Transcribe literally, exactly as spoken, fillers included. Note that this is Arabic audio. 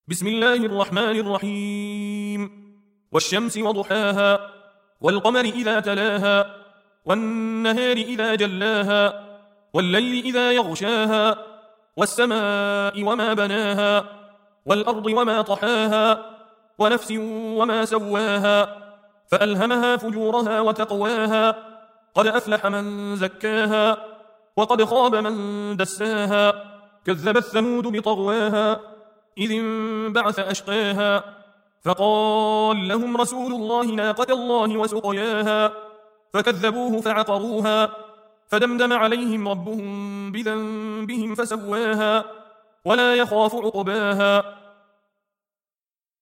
بسم الله الرحمن الرحيم. والشمس وضحاها والقمر إذا تلاها والنهار إذا جلاها والليل إذا يغشاها والسماء وما بناها والأرض وما طحاها ونفس وما سواها فألهمها فجورها وتقواها قد أفلح من زكاها وقد خاب من دساها كذبت ثمود بطغواها إذ انبعث أشقاها فقال لهم رسول الله ناقة الله وسقياها فكذبوه فعقروها فدمدم عليهم ربهم بذنبهم فسواها ولا يخاف عقباها